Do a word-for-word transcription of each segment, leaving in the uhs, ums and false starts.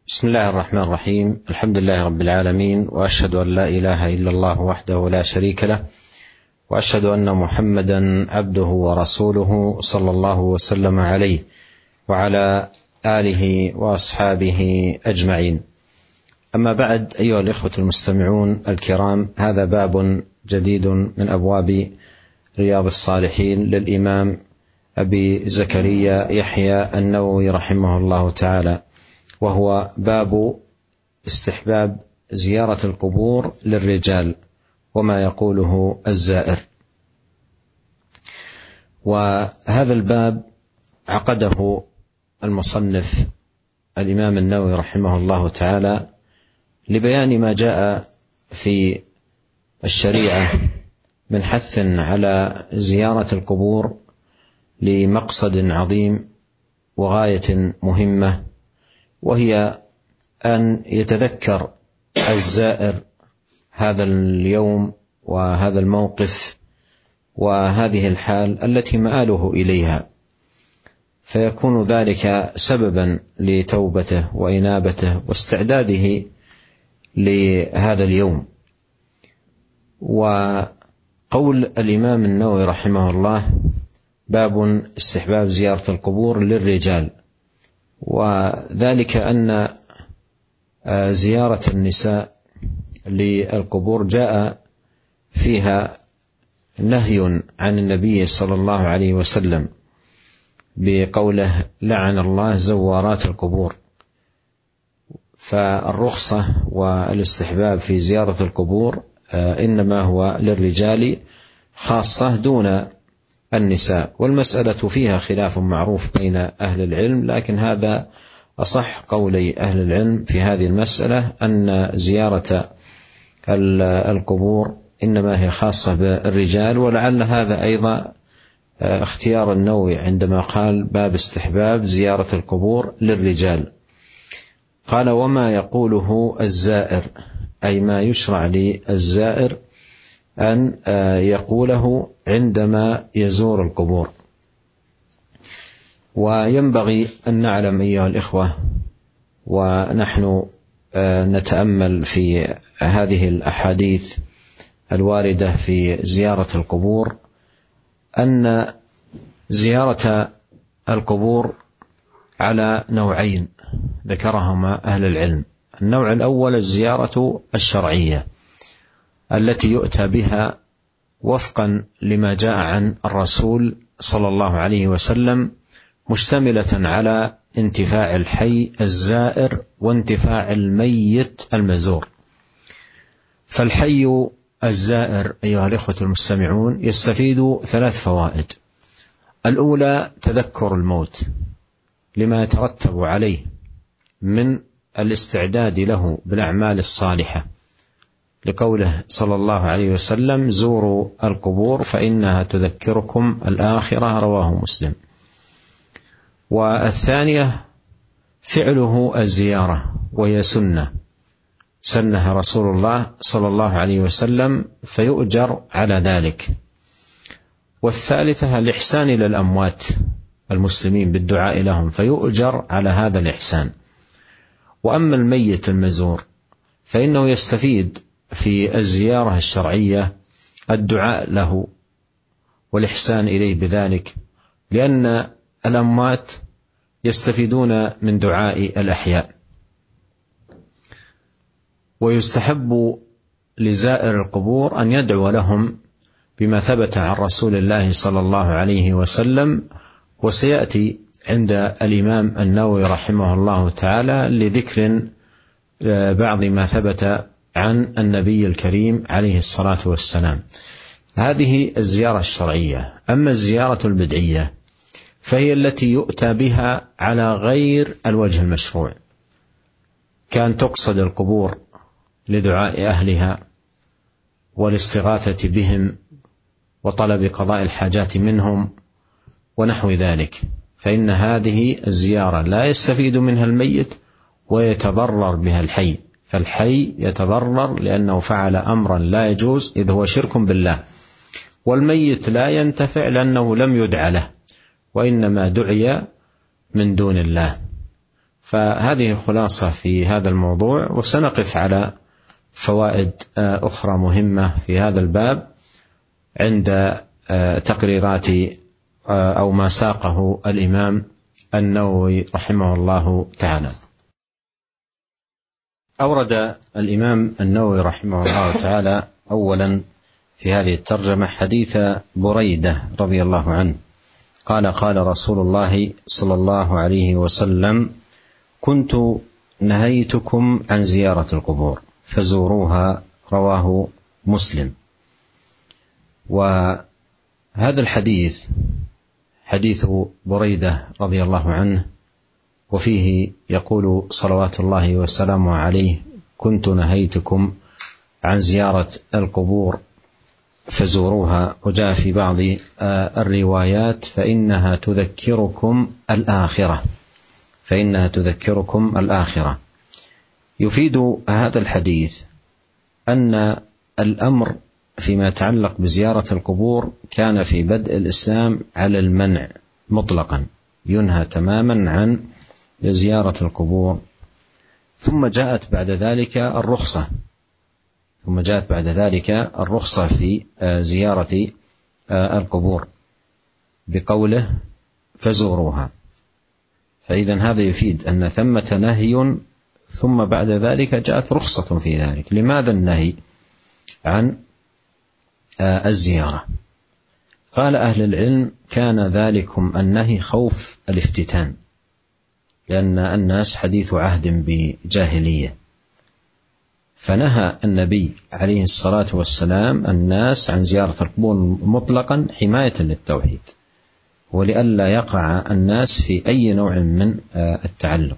بسم الله الرحمن الرحيم. الحمد لله رب العالمين، وأشهد أن لا إله إلا الله وحده لا شريك له، وأشهد أن محمدا عبده ورسوله صلى الله وسلم عليه وعلى آله وأصحابه أجمعين. أما بعد، أيها الإخوة المستمعون الكرام، هذا باب جديد من أبواب رياض الصالحين للإمام أبي زكريا يحيى النووي رحمه الله تعالى، وهو باب استحباب زيارة القبور للرجال وما يقوله الزائر. وهذا الباب عقده المصنف الإمام النووي رحمه الله تعالى لبيان ما جاء في الشريعة من حث على زيارة القبور لمقصد عظيم وغاية مهمة، وهي أن يتذكر الزائر هذا اليوم وهذا الموقف وهذه الحال التي مآله إليها، فيكون ذلك سببا لتوبته وإنابته واستعداده لهذا اليوم. وقول الإمام النووي رحمه الله: باب استحباب زيارة القبور للرجال، وذلك أن زيارة النساء للقبور جاء فيها نهي عن النبي صلى الله عليه وسلم بقوله: لعن الله زوارات القبور. فالرخصة والاستحباب في زيارة القبور إنما هو للرجال خاصة دون النساء، والمسألة فيها خلاف معروف بين أهل العلم، لكن هذا أصح قولي أهل العلم في هذه المسألة، أن زيارة القبور إنما هي خاصة بالرجال. ولعل هذا أيضا اختيار النووي عندما قال: باب استحباب زيارة القبور للرجال. قال: وما يقوله الزائر، أي ما يشرع للزائر أن يقوله عندما يزور القبور. وينبغي أن نعلم أيها الإخوة، ونحن نتأمل في هذه الأحاديث الواردة في زيارة القبور، أن زيارة القبور على نوعين ذكرهما أهل العلم. النوع الأول الزيارة الشرعية التي يؤتى بها وفقا لما جاء عن الرسول صلى الله عليه وسلم، مشتملة على انتفاع الحي الزائر وانتفاع الميت المزور. فالحي الزائر أيها الإخوة المستمعون يستفيد ثلاث فوائد. الأولى تذكر الموت لما يترتب عليه من الاستعداد له بالأعمال الصالحة، لقوله صلى الله عليه وسلم: زوروا القبور فإنها تذكركم الآخرة، رواه مسلم. والثانية فعله الزيارة، وهي سنة سنها رسول الله صلى الله عليه وسلم، فيؤجر على ذلك. والثالثة الإحسان إلى الأموات المسلمين بالدعاء لهم، فيؤجر على هذا الإحسان. وأما الميت المزور فإنه يستفيد في الزيارة الشرعية الدعاء له والإحسان إليه بذلك، لأن الأموات يستفيدون من دعاء الأحياء. ويستحب لزائر القبور أن يدعو لهم بما ثبت عن رسول الله صلى الله عليه وسلم، وسيأتي عند الإمام النووي رحمه الله تعالى لذكر بعض ما ثبت عن النبي الكريم عليه الصلاة والسلام. هذه الزيارة الشرعية. أما الزيارة البدعية فهي التي يؤتى بها على غير الوجه المشروع، كان تقصد القبور لدعاء أهلها والاستغاثة بهم وطلب قضاء الحاجات منهم ونحو ذلك، فإن هذه الزيارة لا يستفيد منها الميت ويتضرر بها الحي. فالحي يتضرر لأنه فعل أمرا لا يجوز، إذ هو شرك بالله، والميت لا ينتفع لأنه لم يدع له، وإنما دعي من دون الله. فهذه خلاصة في هذا الموضوع، وسنقف على فوائد أخرى مهمة في هذا الباب عند تقريرات أو ما ساقه الإمام النووي رحمه الله تعالى. أورد الإمام النووي رحمه الله تعالى أولا في هذه الترجمة حديث بريدة رضي الله عنه قال: قال رسول الله صلى الله عليه وسلم: كنت نهيتكم عن زيارة القبور فزوروها. رواه مسلم. وهذا الحديث حديث بريدة رضي الله عنه، وفيه يقول صلوات الله وسلامه عليه: كنت نهيتكم عن زيارة القبور فزوروها. وجاء في بعض الروايات: فإنها تذكركم الآخرة، فإنها تذكركم الآخرة. يفيد هذا الحديث أن الأمر فيما يتعلق بزيارة القبور كان في بدء الإسلام على المنع مطلقا، ينهى تماما عن زيارة القبور، ثم جاءت بعد ذلك الرخصة ثم جاءت بعد ذلك الرخصة في زيارة القبور بقوله: فزوروها. فإذن هذا يفيد أن ثمة نهي، ثم بعد ذلك جاءت رخصة في ذلك. لماذا النهي عن الزيارة؟ قال أهل العلم: كان ذلكم النهي خوف الافتتان، لأن الناس حديث عهد بجاهلية، فنهى النبي عليه الصلاة والسلام الناس عن زيارة القبور مطلقا حماية للتوحيد، ولئلا يقع الناس في أي نوع من التعلق.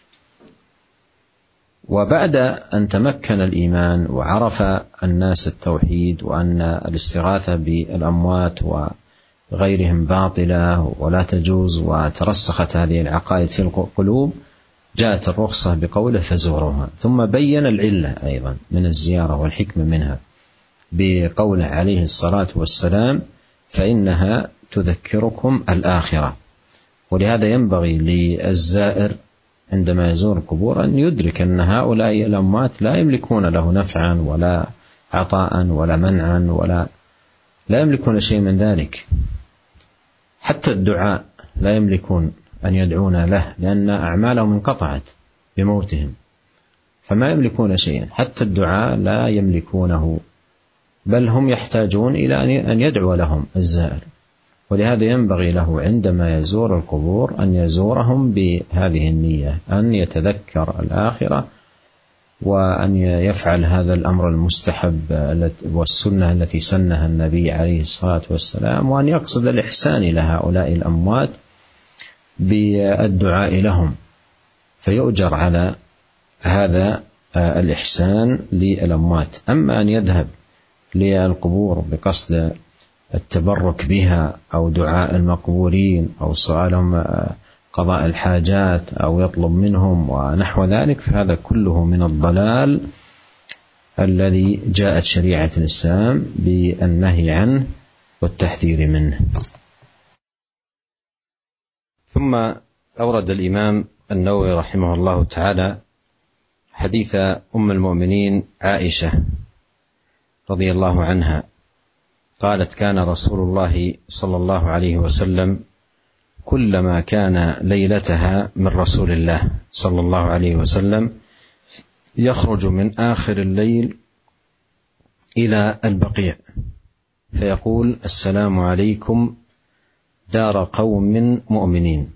وبعد أن تمكن الإيمان وعرف الناس التوحيد وأن الاستغاثة بالأموات وغيرهم باطلة ولا تجوز، وترسخت هذه العقائد في القلوب، جاءت الرخصة بقوله: فزوروها. ثم بين العلة أيضا من الزيارة والحكمة منها بقوله عليه الصلاة والسلام: فإنها تذكركم الآخرة. ولهذا ينبغي للزائر عندما يزور القبور أن يدرك أن هؤلاء الأموات لا يملكون له نفعا ولا عطاء ولا منعا، ولا لا يملكون شيء من ذلك. حتى الدعاء لا يملكون أن يدعون له، لأن أعمالهم انقطعت بموتهم، فما يملكون شيئا. حتى الدعاء لا يملكونه، بل هم يحتاجون إلى أن يدعو لهم الزائر. ولهذا ينبغي له عندما يزور القبور أن يزورهم بهذه النية، أن يتذكر الآخرة، وأن يفعل هذا الأمر المستحب والسنة التي سنها النبي عليه الصلاة والسلام، وأن يقصد الإحسان إلى هؤلاء الأموات بالدعاء لهم، فيؤجر على هذا الإحسان للأموات. أما أن يذهب للقبور بقصد التبرك بها أو دعاء المقبورين أو سؤالهم قضاء الحاجات أو يطلب منهم ونحو ذلك، فهذا كله من الضلال الذي جاءت شريعة الإسلام بالنهي عنه والتحذير منه. ثم أورد الإمام النووي رحمه الله تعالى حديث أم المؤمنين عائشة رضي الله عنها قالت: كان رسول الله صلى الله عليه وسلم كلما كان ليلتها من رسول الله صلى الله عليه وسلم يخرج من آخر الليل إلى البقيع فيقول: السلام عليكم دار قوم مؤمنين،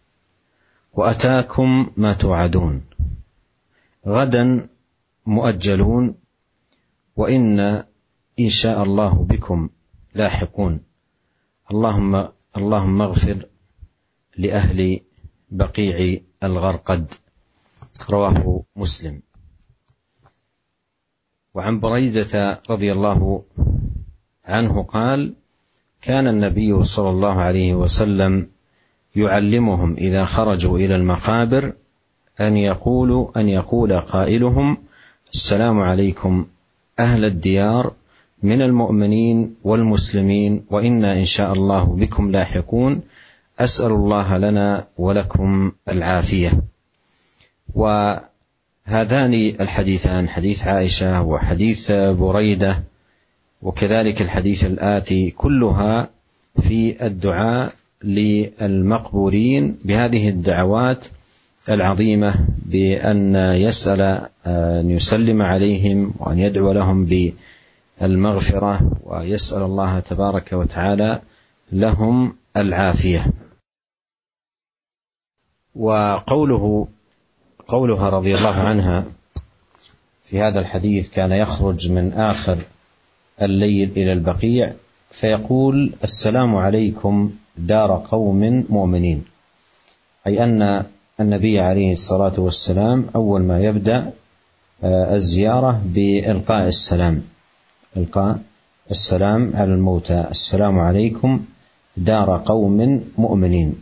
وأتاكم ما توعدون، غدا مؤجلون، وإن إن شاء الله بكم لاحقون، اللهم اللهم اغفر لأهل بقيع الغرقد. رواه مسلم. وعن بريدة رضي الله عنه قال: كان النبي صلى الله عليه وسلم يعلمهم إذا خرجوا إلى المقابر أن يقولوا أن يقول قائلهم: السلام عليكم أهل الديار من المؤمنين والمسلمين، وإنا إن شاء الله بكم لاحقون، أسأل الله لنا ولكم العافية. وهذان الحديثان، حديث عائشة وحديث بريدة وكذلك الحديث الآتي، كلها في الدعاء للمقبورين بهذه الدعوات العظيمة، بأن يسأل أن يسلم عليهم وأن يدعو لهم بالمغفرة ويسأل الله تبارك وتعالى لهم العافية. وقوله قولها رضي الله عنها في هذا الحديث: كان يخرج من آخر الليل إلى البقيع فيقول: السلام عليكم دار قوم مؤمنين، أي أن النبي عليه الصلاة والسلام أول ما يبدأ الزيارة بإلقاء السلام، إلقاء السلام على الموتى: السلام عليكم دار قوم مؤمنين.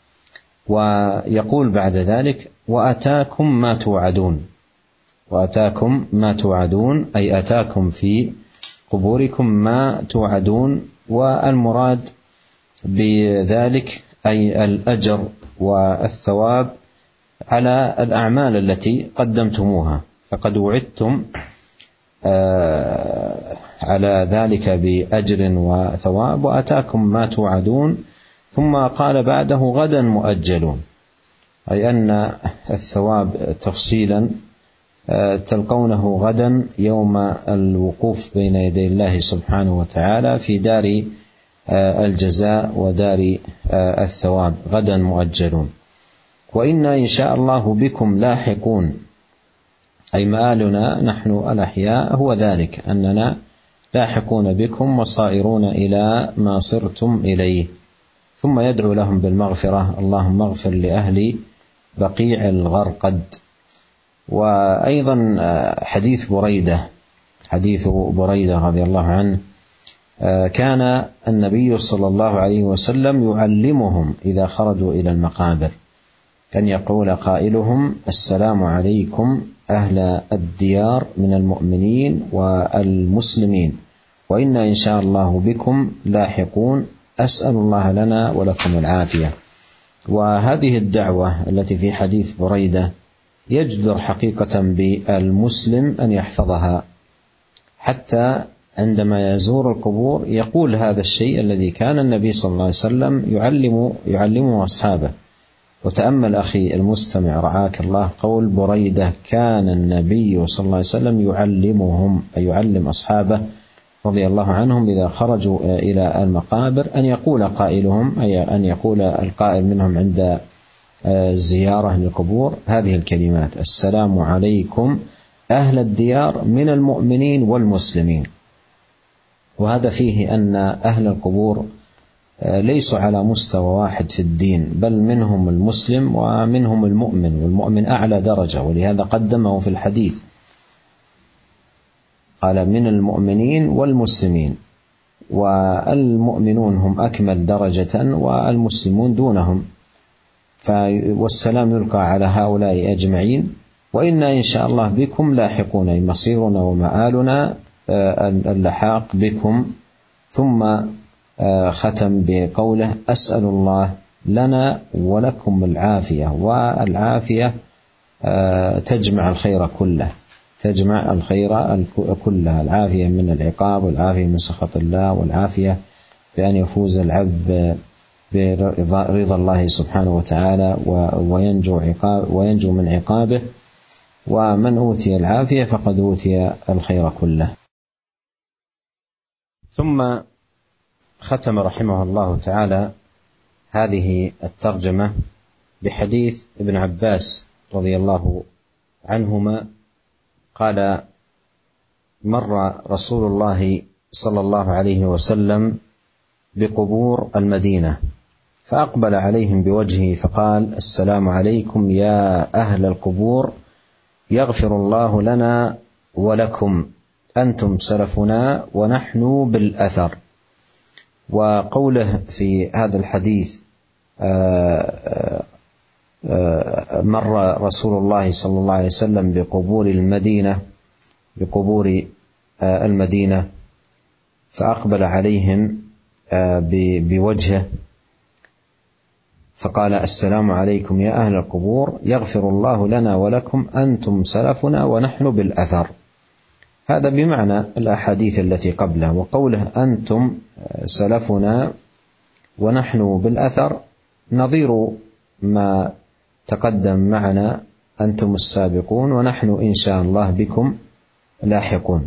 ويقول بعد ذلك: وأتاكم ما توعدون، وأتاكم ما توعدون، أي أتاكم في قبوركم ما توعدون. والمراد بذلك أي الأجر والثواب على الأعمال التي قدمتموها، فقد وعدتم على ذلك بأجر وثواب، وأتاكم ما توعدون. ثم قال بعده: غدا مؤجلون، أي أن الثواب تفصيلا تلقونه غدا يوم الوقوف بين يدي الله سبحانه وتعالى في دار الجزاء ودار الثواب، غدا مؤجلون. وإنا إن شاء الله بكم لاحقون، أي مآلنا نحن الأحياء هو ذلك، أننا لاحقون بكم وصائرون إلى ما صرتم إليه. ثم يدعو لهم بالمغفرة: اللهم اغفر لأهل بقيع الغرقد. وأيضا حديث بريدة، حديث بريدة رضي الله عنه: كان النبي صلى الله عليه وسلم يعلمهم إذا خرجوا إلى المقابر أن يقول قائلهم: السلام عليكم أهل الديار من المؤمنين والمسلمين، وإنا إن شاء الله بكم لاحقون، أسأل الله لنا ولكم العافية. وهذه الدعوة التي في حديث بريدة يجدر حقيقة بالمسلم أن يحفظها، حتى عندما يزور القبور يقول هذا الشيء الذي كان النبي صلى الله عليه وسلم يعلم يعلمه أصحابه. وتأمل أخي المستمع رعاك الله قول بريدة: كان النبي صلى الله عليه وسلم يعلمهم، أي يعلم أصحابه رضي الله عنهم إذا خرجوا إلى المقابر أن يقول قائلهم، أي أن يقول القائل منهم عند الزيارة للقبور هذه الكلمات: السلام عليكم أهل الديار من المؤمنين والمسلمين. وهذا فيه أن أهل القبور ليسوا على مستوى واحد في الدين، بل منهم المسلم ومنهم المؤمن، والمؤمن أعلى درجة، ولهذا قدمه في الحديث، قال: من المؤمنين والمسلمين، والمؤمنون هم أكمل درجة والمسلمون دونهم، والسلام يلقى على هؤلاء أجمعين. وإنا إن شاء الله بكم لاحقون، أي مصيرنا ومآلنا اللحاق بكم. ثم ختم بقوله: أسأل الله لنا ولكم العافية. والعافية تجمع الخير كله، تجمع الخير كلها، العافية من العقاب، والعافية من سخط الله، والعافية بأن يفوز العبد برضا الله سبحانه وتعالى وينجو, عقاب وينجو من عقابه. ومن أوتي العافية فقد أوتي الخير كله. ثم ختم رحمه الله تعالى هذه الترجمة بحديث ابن عباس رضي الله عنهما قال: مر رسول الله صلى الله عليه وسلم بقبور المدينة فأقبل عليهم بوجهه فقال: السلام عليكم يا أهل القبور، يغفر الله لنا ولكم، أنتم سلفنا ونحن بالأثر. وقوله في هذا الحديث: مر رسول الله صلى الله عليه وسلم بقبور المدينة بقبور المدينة فأقبل عليهم بوجهه، فقال: السلام عليكم يا أهل القبور، يغفر الله لنا ولكم، أنتم سلفنا ونحن بالأثر. هذا بمعنى الأحاديث التي قبله. وقوله أنتم سلفنا ونحن بالأثر نظير ما تقدم معنا: أنتم السابقون ونحن إن شاء الله بكم لاحقون.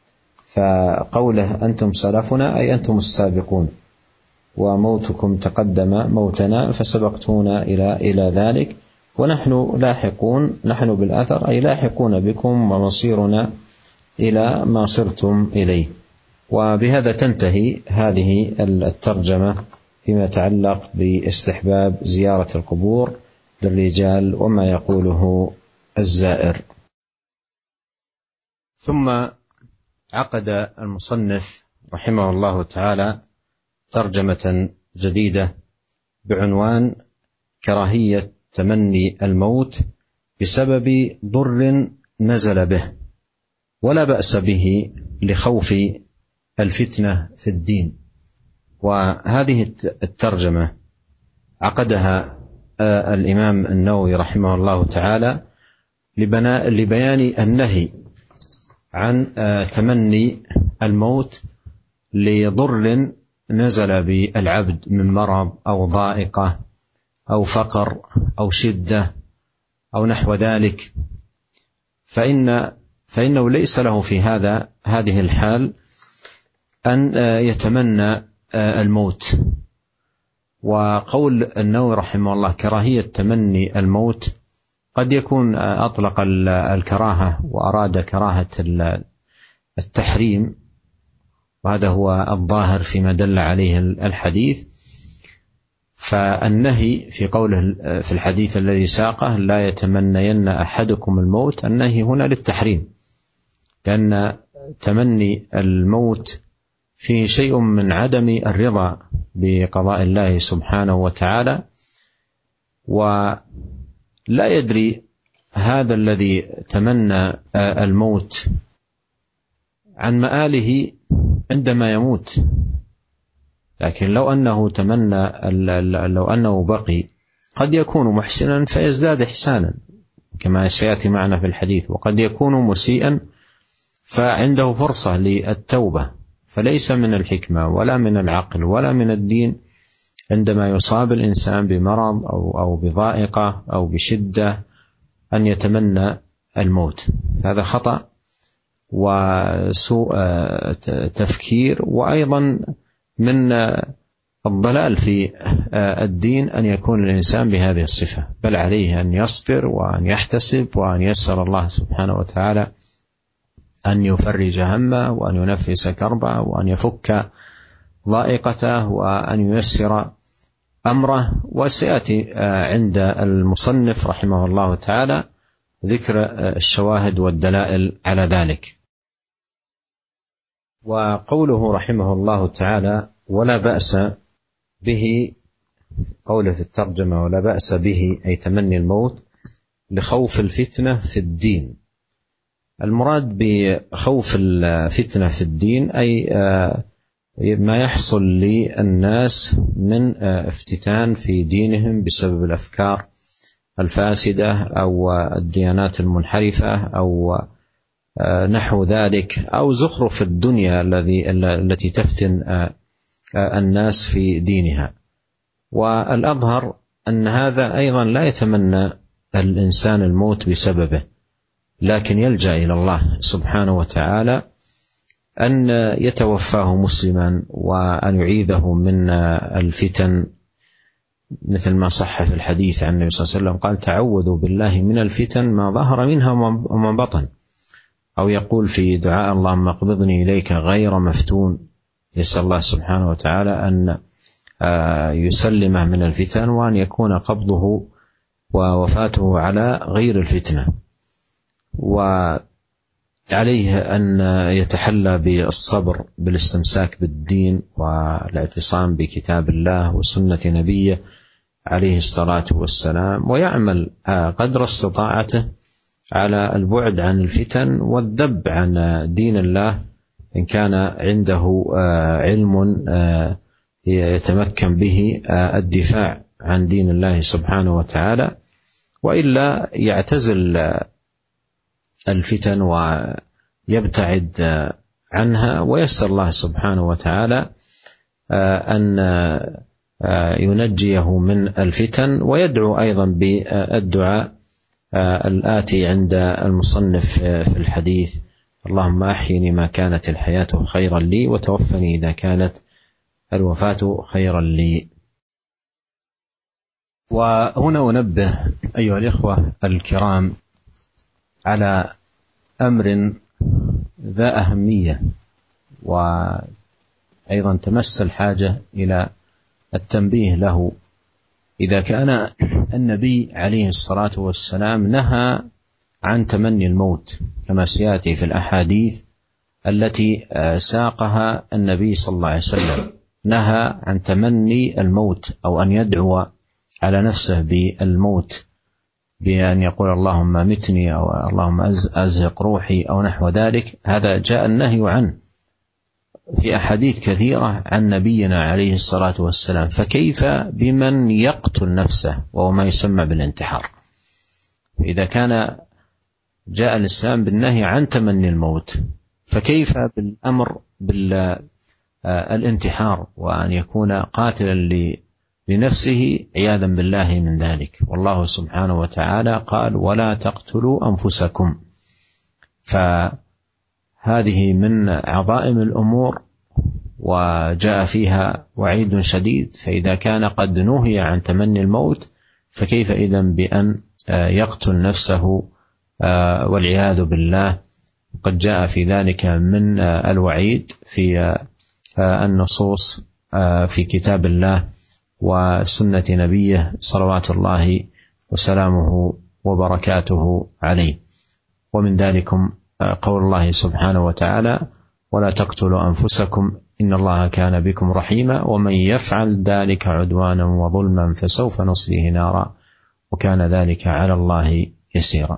فقوله أنتم سلفنا أي أنتم السابقون، وموتكم تقدم موتنا فسبقتونا إلى إلى ذلك، ونحن لاحقون، نحن بالأثر أي لاحقون بكم ومصيرنا إلى ما صرتم إليه. وبهذا تنتهي هذه الترجمة فيما يتعلق باستحباب زيارة القبور للرجال وما يقوله الزائر. ثم عقد المصنف رحمه الله تعالى ترجمة جديدة بعنوان: كراهية تمني الموت بسبب ضر نزل به ولا بأس به لخوف الفتنة في الدين. وهذه الترجمة عقدها الإمام النووي رحمه الله تعالى لبيان النهي عن تمني الموت لضر نزل بالعبد من مرض أو ضائقة أو فقر أو شدة أو نحو ذلك، فإن فإنه ليس له في هذا هذه الحال أن يتمنى الموت. وقول النووي رحمه الله كراهية تمني الموت قد يكون أطلق الكراهة وأراد كراهة التحريم، وهذا هو الظاهر فيما دل عليه الحديث. فالنهي في قوله في الحديث الذي ساقه: لا يتمنين أحدكم الموت، النهي هنا للتحريم، لأن تمني الموت فيه شيء من عدم الرضا بقضاء الله سبحانه وتعالى، ولا يدري هذا الذي تمنى الموت عن مآله عندما يموت. لكن لو أنه تمنى لو أنه بقي قد يكون محسنا فيزداد إحسانا كما سيأتي معنا في الحديث، وقد يكون مسيئا فعنده فرصة للتوبة. فليس من الحكمة ولا من العقل ولا من الدين عندما يصاب الإنسان بمرض أو أو بضائقة أو بشدة أن يتمنى الموت. هذا خطأ وسوء تفكير، وأيضا من الضلال في الدين أن يكون الإنسان بهذه الصفة، بل عليه أن يصبر وأن يحتسب وأن يسأل الله سبحانه وتعالى أن يفرج همه وأن ينفس كربه وأن يفك ضائقته وأن ييسر أمره. وسيأتي عند المصنف رحمه الله تعالى ذكر الشواهد والدلائل على ذلك. وقوله رحمه الله تعالى ولا بأس به، قوله في الترجمة ولا بأس به أي تمني الموت لخوف الفتنة في الدين. المراد بخوف الفتنة في الدين أي ما يحصل للناس من افتتان في دينهم بسبب الأفكار الفاسدة أو الديانات المنحرفة أو نحو ذلك، أو زخرف الدنيا الذي التي تفتن الناس في دينها. والأظهر أن هذا أيضا لا يتمنى الإنسان الموت بسببه، لكن يلجأ إلى الله سبحانه وتعالى أن يتوفاه مسلما وأن يعيذه من الفتن، مثل ما صح في الحديث عن النبي صلى الله عليه وسلم قال: تعوذوا بالله من الفتن ما ظهر منها وما بطن. أو يقول في دعاء: اللهم اقبضني إليك غير مفتون، يسأل الله سبحانه وتعالى أن يسلمه من الفتن وأن يكون قبضه ووفاته على غير الفتنة. وعليه أن يتحلى بالصبر بالاستمساك بالدين والاعتصام بكتاب الله وسنة نبيه عليه الصلاة والسلام، ويعمل قدر استطاعته على البعد عن الفتن والذب عن دين الله إن كان عنده علم يتمكن به الدفاع عن دين الله سبحانه وتعالى، وإلا يعتزل الفتن ويبتعد عنها، ويسأل الله سبحانه وتعالى أن ينجيه من الفتن، ويدعو أيضا بالدعاء الآتي عند المصنف في الحديث: اللهم أحيني ما كانت الحياة خيرا لي، وتوفني إذا كانت الوفاة خيرا لي. وهنا أنبه أيها الإخوة الكرام على أمر ذا أهمية، وأيضا تمس الحاجة إلى التنبيه له. إذا كان النبي عليه الصلاة والسلام نهى عن تمني الموت كما سيأتي في الأحاديث التي ساقها النبي صلى الله عليه وسلم، نهى عن تمني الموت أو أن يدعو على نفسه بالموت بأن يقول اللهم متني أو اللهم أزهق روحي أو نحو ذلك، هذا جاء النهي عنه في أحاديث كثيرة عن نبينا عليه الصلاة والسلام، فكيف بمن يقتل نفسه وهو ما يسمى بالانتحار؟ إذا كان جاء الإسلام بالنهي عن تمني الموت، فكيف بالأمر بالانتحار وأن يكون قاتلا لنفسه عياذا بالله من ذلك؟ والله سبحانه وتعالى قال: ولا تقتلوا أنفسكم. فهذه من عظائم الأمور وجاء فيها وعيد شديد، فإذا كان قد نهي عن تمني الموت فكيف إذن بأن يقتل نفسه والعياذ بالله؟ قد جاء في ذلك من الوعيد في النصوص في كتاب الله وسنة نبيه صلوات الله وسلامه وبركاته عليه. ومن ذلكم قول الله سبحانه وتعالى: ولا تقتلوا أنفسكم إن الله كان بكم رحيما ومن يفعل ذلك عدوانا وظلما فسوف نصليه نارا وكان ذلك على الله يسيرا.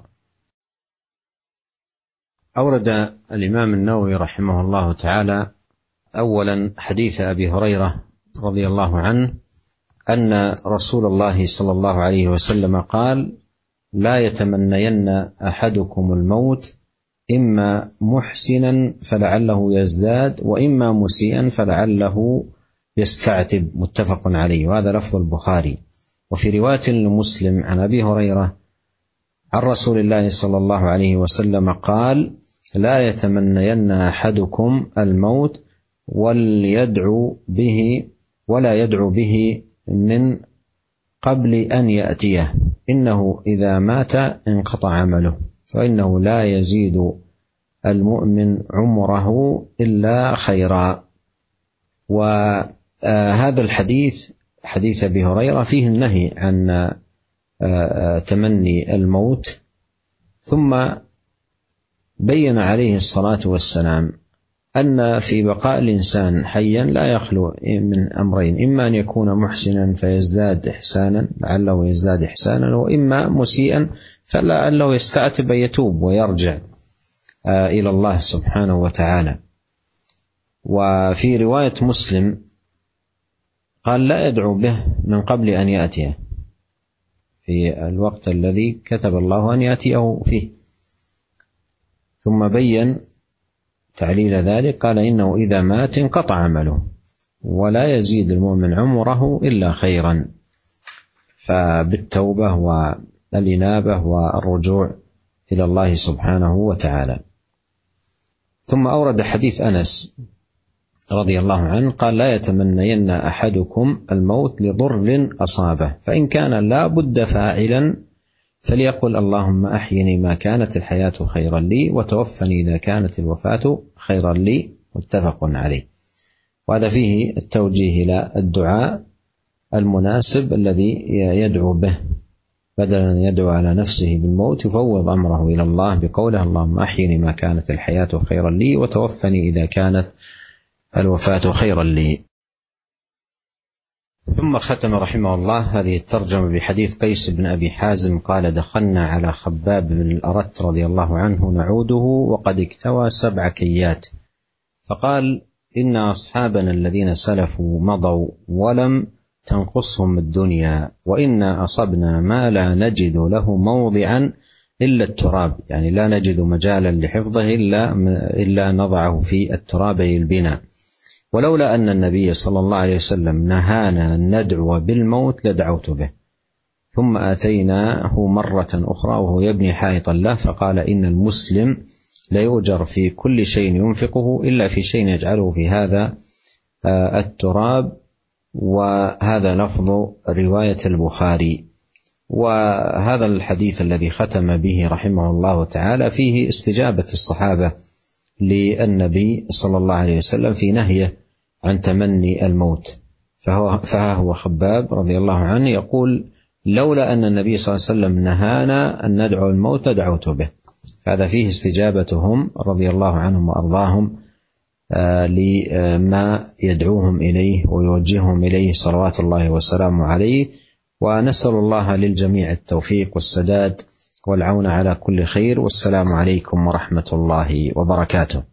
أورد الإمام النووي رحمه الله تعالى أولا حديث أبي هريرة رضي الله عنه أن رسول الله صلى الله عليه وسلم قال: لا يتمنين أحدكم الموت إما محسنا فلعله يزداد وإما مسيئا فلعله يستعتب، متفق عليه، وهذا لفظ البخاري. وفي رواية لمسلم عن أبي هريرة عن رسول الله صلى الله عليه وسلم قال: لا يتمنين أحدكم الموت وليدعو به ولا يدعو به من قبل أن يأتيه، إنه إذا مات انقطع عمله، فإنه لا يزيد المؤمن عمره إلا خيرا. وهذا الحديث حديث أبي هريرة فيه النهي عن تمني الموت، ثم بين عليه الصلاة والسلام أن في بقاء الإنسان حيا لا يخلو من أمرين: إما أن يكون محسنا فيزداد إحسانا لعله يزداد إحسانا، وإما مسيئا فلعله يستعتب يتوب ويرجع إلى الله سبحانه وتعالى. وفي رواية مسلم قال: لا يدعو به من قبل أن يأتيه، في الوقت الذي كتب الله أن يأتيه فيه. ثم بين تعليل ذلك قال: إنه إذا مات انقطع عمله ولا يزيد المؤمن عمره إلا خيرا. فبالتوبة والإنابة والرجوع إلى الله سبحانه وتعالى. ثم أورد حديث أنس رضي الله عنه قال: لا يتمنين أحدكم الموت لضر أصابه، فإن كان لا بد فاعلا فليقل اللهم أحيني ما كانت الحياة خيرا لي وتوفني إذا كانت الوفاة خيرا لي، متفق عليه. وهذا فيه التوجيه إلى الدعاء المناسب الذي يدعو به، بدلا أن يدعو على نفسه بالموت يفوض أمره إلى الله بقوله اللهم أحيني ما كانت الحياة خيرا لي وتوفني إذا كانت الوفاة خيرا لي. ثم ختم رحمه الله هذه الترجمة بحديث قيس بن أبي حازم قال: دخلنا على خباب بن الأرت رضي الله عنه نعوده وقد اكتوى سبع كيات، فقال: إن أصحابنا الذين سلفوا مضوا ولم تنقصهم الدنيا، وإنا أصبنا ما لا نجد له موضعا إلا التراب، يعني لا نجد مجالا لحفظه إلا, إلا نضعه في التراب البناء. ولولا أن النبي صلى الله عليه وسلم نهانا أن ندعو بالموت لدعوت به. ثم آتيناه مرة أخرى وهو يبني حائطا له فقال إن المسلم ليؤجر في كل شيء ينفقه إلا في شيء يجعله في هذا التراب. وهذا لفظ رواية البخاري. وهذا الحديث الذي ختم به رحمه الله تعالى فيه استجابة الصحابة للنبي صلى الله عليه وسلم في نهيه عن تمني الموت. فهو فها هو خباب رضي الله عنه يقول لولا أن النبي صلى الله عليه وسلم نهانا أن ندعو الموت دعوت به. هذا فيه استجابتهم رضي الله عنهم وأرضاهم لما يدعوهم إليه ويوجههم إليه صلوات الله وسلامه عليه. ونسأل الله للجميع التوفيق والسداد والعون على كل خير. والسلام عليكم ورحمة الله وبركاته.